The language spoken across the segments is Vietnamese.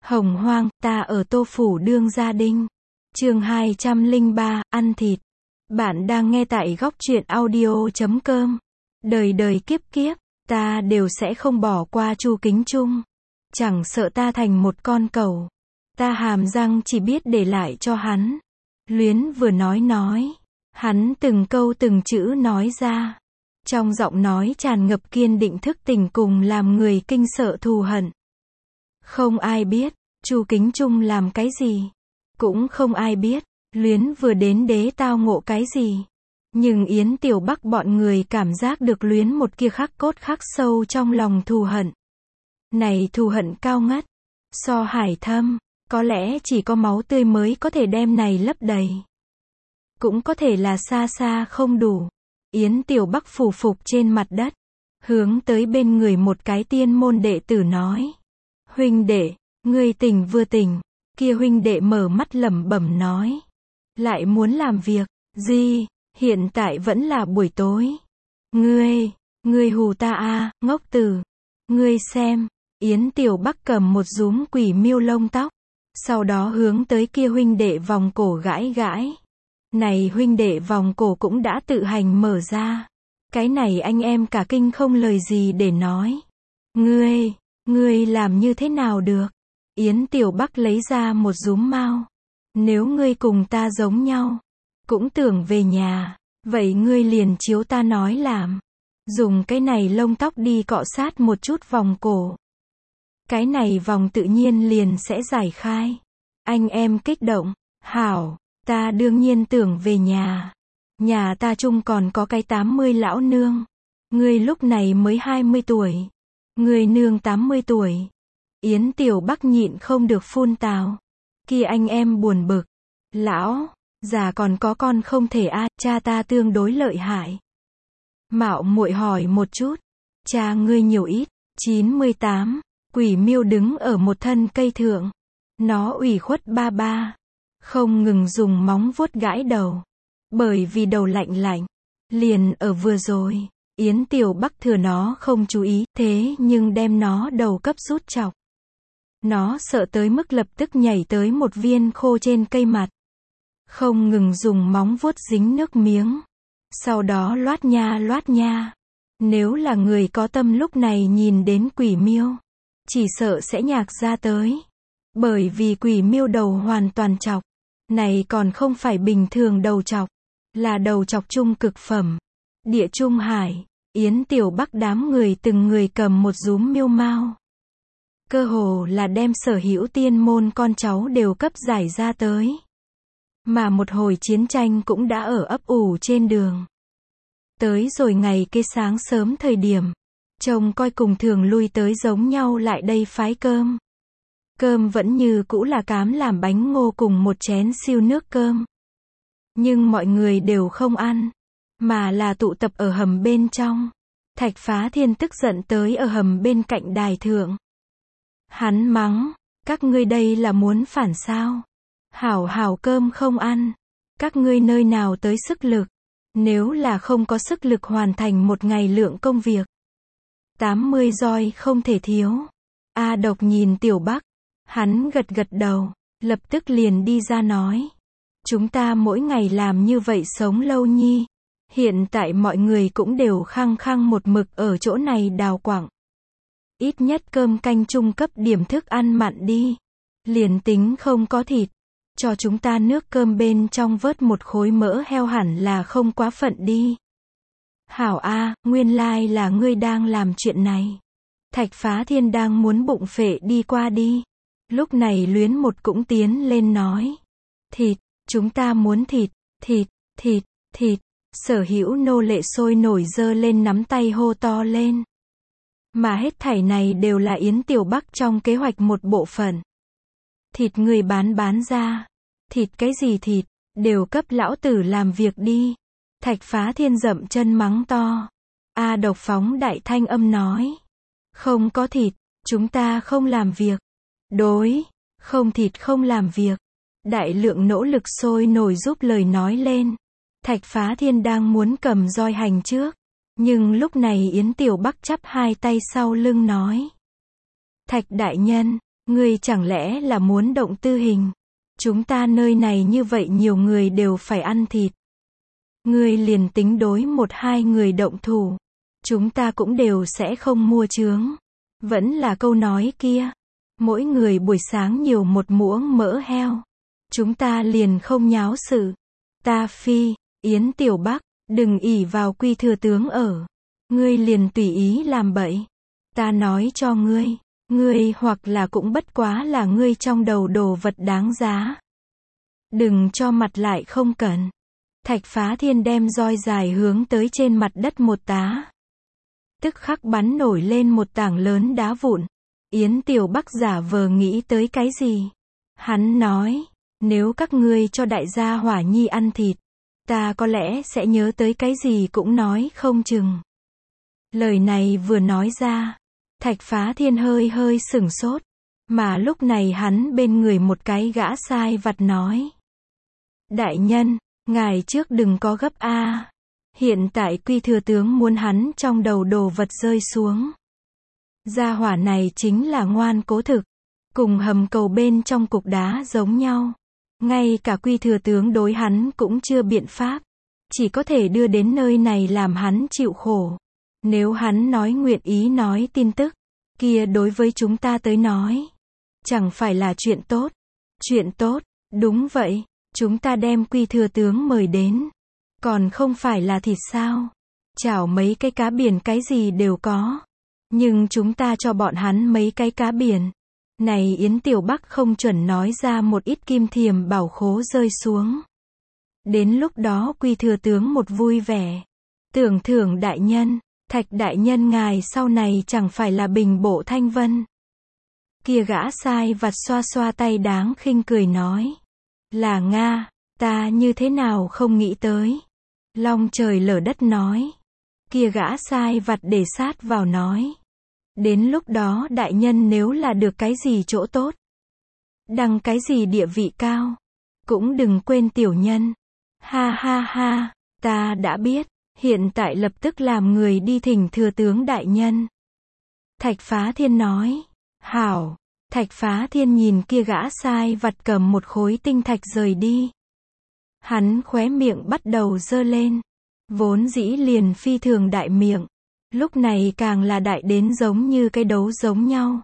Hồng hoang, ta ở Tô Phủ Đương Gia Đinh. Chương 203, ăn thịt. Bạn đang nghe tại góc truyện audio.com. Đời đời kiếp kiếp, ta đều sẽ không bỏ qua Chu Kính Trung. Chẳng sợ ta thành một con cẩu. Ta hàm răng chỉ biết để lại cho hắn. Luyến vừa nói. Hắn từng câu từng chữ nói ra. Trong giọng nói tràn ngập kiên định thức tỉnh cùng làm người kinh sợ thù hận. Không ai biết, Chu Kính Trung làm cái gì. Cũng không ai biết, Luyến vừa đến đế tao ngộ cái gì. Nhưng Yến Tiểu Bắc bọn người cảm giác được Luyến một kia khắc cốt khắc sâu trong lòng thù hận. Này thù hận cao ngất, so hải thâm, có lẽ chỉ có máu tươi mới có thể đem này lấp đầy. Cũng có thể là xa xa không đủ. Yến Tiểu Bắc phủ phục trên mặt đất, hướng tới bên người một cái tiên môn đệ tử nói. Huynh đệ, ngươi tỉnh vừa tỉnh. Kia huynh đệ mở mắt lẩm bẩm nói. Lại muốn làm việc, gì, hiện tại vẫn là buổi tối. Ngươi hù ta à, ngốc tử. Ngươi xem, Yến Tiểu Bắc cầm một dúm quỷ miêu lông tóc. Sau đó hướng tới kia huynh đệ vòng cổ gãi gãi. Này huynh đệ vòng cổ cũng đã tự hành mở ra. Cái này anh em cả kinh không lời gì để nói. Ngươi làm như thế nào được? Yến Tiểu Bắc lấy ra một dúm mao. Nếu ngươi cùng ta giống nhau, cũng tưởng về nhà, vậy ngươi liền chiếu ta nói làm. Dùng cái này lông tóc đi cọ sát một chút vòng cổ. Cái này vòng tự nhiên liền sẽ giải khai. Anh em kích động, hảo, ta đương nhiên tưởng về nhà. Nhà ta chung còn có cái 80 lão nương. Ngươi lúc này mới 20 tuổi. Ngươi nương 80 tuổi. Yến Tiểu Bắc nhịn không được phun tào. Kia anh em buồn bực. Lão, già còn có con không thể a, cha ta tương đối lợi hại. Mạo muội hỏi một chút. Cha ngươi nhiều ít? 98. Quỷ miêu đứng ở một thân cây thượng. Nó ủy khuất ba ba. Không ngừng dùng móng vuốt gãi đầu. Bởi vì đầu lạnh. Liền ở vừa rồi, Yến Tiểu Bắc thừa nó không chú ý, thế nhưng đem nó đầu cấp rút chọc. Nó sợ tới mức lập tức nhảy tới một viên khô trên cây mặt. Không ngừng dùng móng vuốt dính nước miếng. Sau đó loát nha. Nếu là người có tâm lúc này nhìn đến quỷ miêu, chỉ sợ sẽ nhạc ra tới. Bởi vì quỷ miêu đầu hoàn toàn chọc. Này còn không phải bình thường đầu chọc, là đầu chọc trung cực phẩm. Địa Trung Hải, Yến Tiểu Bắc đám người từng người cầm một dúm miêu mao. Cơ hồ là đem sở hữu tiên môn con cháu đều cấp giải ra tới. Mà một hồi chiến tranh cũng đã ở ấp ủ trên đường. Tới rồi ngày kia sáng sớm thời điểm, trông coi cùng thường lui tới giống nhau lại đây phái cơm. Cơm vẫn như cũ là cám làm bánh ngô cùng một chén siêu nước cơm. Nhưng mọi người đều không ăn, mà là tụ tập ở hầm bên trong. Thạch Phá Thiên tức giận tới ở hầm bên cạnh đài thượng. Hắn mắng, các ngươi đây là muốn phản sao? Hảo cơm không ăn. Các ngươi nơi nào tới sức lực? Nếu là không có sức lực hoàn thành một ngày lượng công việc. 80 roi không thể thiếu. A Độc nhìn Tiểu Bắc. Hắn gật đầu, lập tức liền đi ra nói. Chúng ta mỗi ngày làm như vậy sống lâu nhi. Hiện tại mọi người cũng đều khăng một mực ở chỗ này đào quặng. Ít nhất cơm canh trung cấp điểm thức ăn mặn đi. Liền tính không có thịt, cho chúng ta nước cơm bên trong vớt một khối mỡ heo hẳn là không quá phận đi. Hảo a, nguyên lai là ngươi đang làm chuyện này. Thạch Phá Thiên đang muốn bụng phệ đi qua đi. Lúc này Luyến một cũng tiến lên nói. Thịt, chúng ta muốn thịt. Sở hữu nô lệ sôi nổi giơ lên nắm tay hô to lên. Mà hết thảy này đều là Yến Tiểu Bắc trong kế hoạch một bộ phận. Thịt người bán ra. Thịt cái gì thịt, đều cấp lão tử làm việc đi. Thạch Phá Thiên dậm chân mắng to. A Độc phóng đại thanh âm nói. Không có thịt, chúng ta không làm việc. Đối, không thịt không làm việc. Đại lượng nỗ lực sôi nổi giúp lời nói lên. Thạch Phá Thiên đang muốn cầm roi hành trước. Nhưng lúc này Yến Tiểu Bắc chắp hai tay sau lưng nói. Thạch đại nhân, Ngươi chẳng lẽ là muốn động tư hình? Chúng ta nơi này như vậy nhiều người đều phải ăn thịt. Ngươi liền tính đối 1-2 người động thủ. Chúng ta cũng đều sẽ không mua chướng. Vẫn là câu nói kia. Mỗi người buổi sáng nhiều một muỗng mỡ heo. Chúng ta liền không nháo sự. Ta phi, Yến Tiểu Bắc, đừng ỷ vào Quy thừa tướng ở. Ngươi liền tùy ý làm bậy. Ta nói cho ngươi, ngươi hoặc là cũng bất quá là ngươi trong đầu đồ vật đáng giá. Đừng cho mặt lại không cần. Thạch Phá Thiên đem roi dài hướng tới trên mặt đất một tá. Tức khắc bắn nổi lên một tảng lớn đá vụn. Yến Tiểu Bắc giả vờ nghĩ tới cái gì? Hắn nói, nếu các ngươi cho đại gia Hỏa Nhi ăn thịt, ta có lẽ sẽ nhớ tới cái gì cũng nói không chừng. Lời này vừa nói ra, Thạch Phá Thiên hơi hơi sửng sốt, mà lúc này hắn bên người một cái gã sai vặt nói. Đại nhân, ngài trước đừng có gấp a. Hiện tại Quy thừa tướng muốn hắn trong đầu đồ vật rơi xuống. Gia hỏa này chính là ngoan cố thực, cùng hầm cầu bên trong cục đá giống nhau. Ngay cả Quy thừa tướng đối hắn cũng chưa biện pháp, chỉ có thể đưa đến nơi này làm hắn chịu khổ. Nếu hắn nói nguyện ý nói tin tức, kia đối với chúng ta tới nói, chẳng phải là chuyện tốt. Chuyện tốt, đúng vậy, chúng ta đem Quy thừa tướng mời đến, còn không phải là thịt sao? Chảo mấy cái cá biển cái gì đều có. Nhưng chúng ta cho bọn hắn mấy cái cá biển. Này Yến Tiểu Bắc không chuẩn nói ra một ít kim thiềm bảo khố rơi xuống. Đến lúc đó Quy thừa tướng một vui vẻ. Tưởng thưởng đại nhân, Thạch đại nhân ngài sau này chẳng phải là bình bộ thanh vân. Kia gã sai vặt xoa xoa tay đáng khinh cười nói. Là Nga, ta như thế nào không nghĩ tới. Long trời lở đất nói. Kia gã sai vặt để sát vào nói. Đến lúc đó đại nhân nếu là được cái gì chỗ tốt, đăng cái gì địa vị cao, cũng đừng quên tiểu nhân. Ha ha ha, ta đã biết, hiện tại lập tức làm người đi thỉnh thừa tướng đại nhân. Thạch Phá Thiên nói. Hảo. Thạch Phá Thiên nhìn kia gã sai vặt cầm một khối tinh thạch rời đi. Hắn khóe miệng bắt đầu giơ lên. Vốn dĩ liền phi thường đại miệng. Lúc này càng là đại đến giống như cái đấu giống nhau.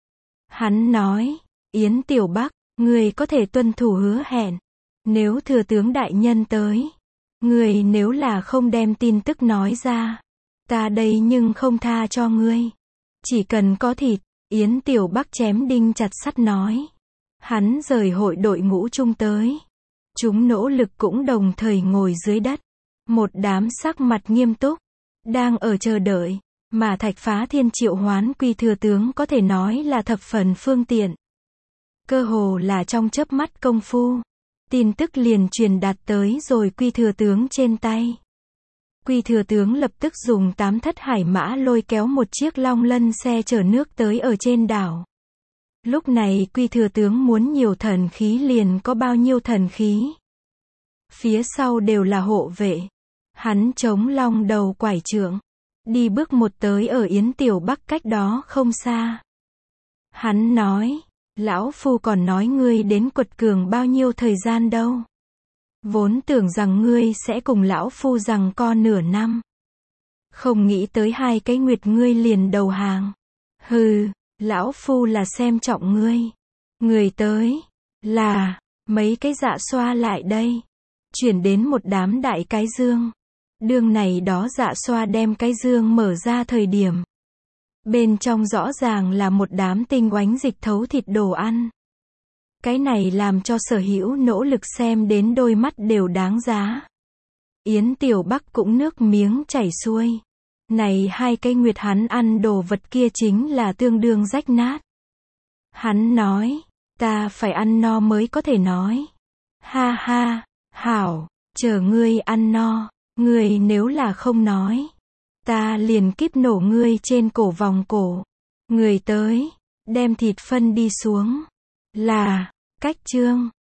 Hắn nói, Yến Tiểu Bắc, người có thể tuân thủ hứa hẹn. Nếu thừa tướng đại nhân tới, người nếu là không đem tin tức nói ra, ta đây nhưng không tha cho ngươi. Chỉ cần có thịt, Yến Tiểu Bắc chém đinh chặt sắt nói. Hắn rời hội đội ngũ chung tới. Chúng nỗ lực cũng đồng thời ngồi dưới đất. Một đám sắc mặt nghiêm túc, đang ở chờ đợi, mà Thạch Phá Thiên triệu hoán Quy thừa tướng có thể nói là thập phần phương tiện. Cơ hồ là trong chớp mắt công phu, tin tức liền truyền đạt tới rồi Quy thừa tướng trên tay. Quy thừa tướng lập tức dùng 8 thất hải mã lôi kéo một chiếc long lân xe chở nước tới ở trên đảo. Lúc này Quy thừa tướng muốn nhiều thần khí liền có bao nhiêu thần khí. Phía sau đều là hộ vệ. Hắn chống long đầu quải trượng, đi bước một tới ở Yến Tiểu Bắc cách đó không xa. Hắn nói, lão phu còn nói ngươi đến quật cường bao nhiêu thời gian đâu. Vốn tưởng rằng ngươi sẽ cùng lão phu giằng co nửa năm. Không nghĩ tới 2 cái nguyệt ngươi liền đầu hàng. Hừ, lão phu là xem trọng ngươi. Người tới, là, mấy cái dạ xoa lại đây. Chuyển đến một đám đại cái dương. Đương này đó dạ xoa đem cái dương mở ra thời điểm. Bên trong rõ ràng là một đám tinh oánh dịch thấu thịt đồ ăn. Cái này làm cho Sở Hữu nỗ lực xem đến đôi mắt đều đáng giá. Yến Tiểu Bắc cũng nước miếng chảy xuôi. Này 2 cái nguyệt hắn ăn đồ vật kia chính là tương đương rách nát. Hắn nói, ta phải ăn no mới có thể nói. Ha ha, hảo, chờ ngươi ăn no. Ngươi nếu là không nói, ta liền kíp nổ ngươi trên cổ vòng cổ. Người tới, đem thịt phân đi xuống. Là, cách chương.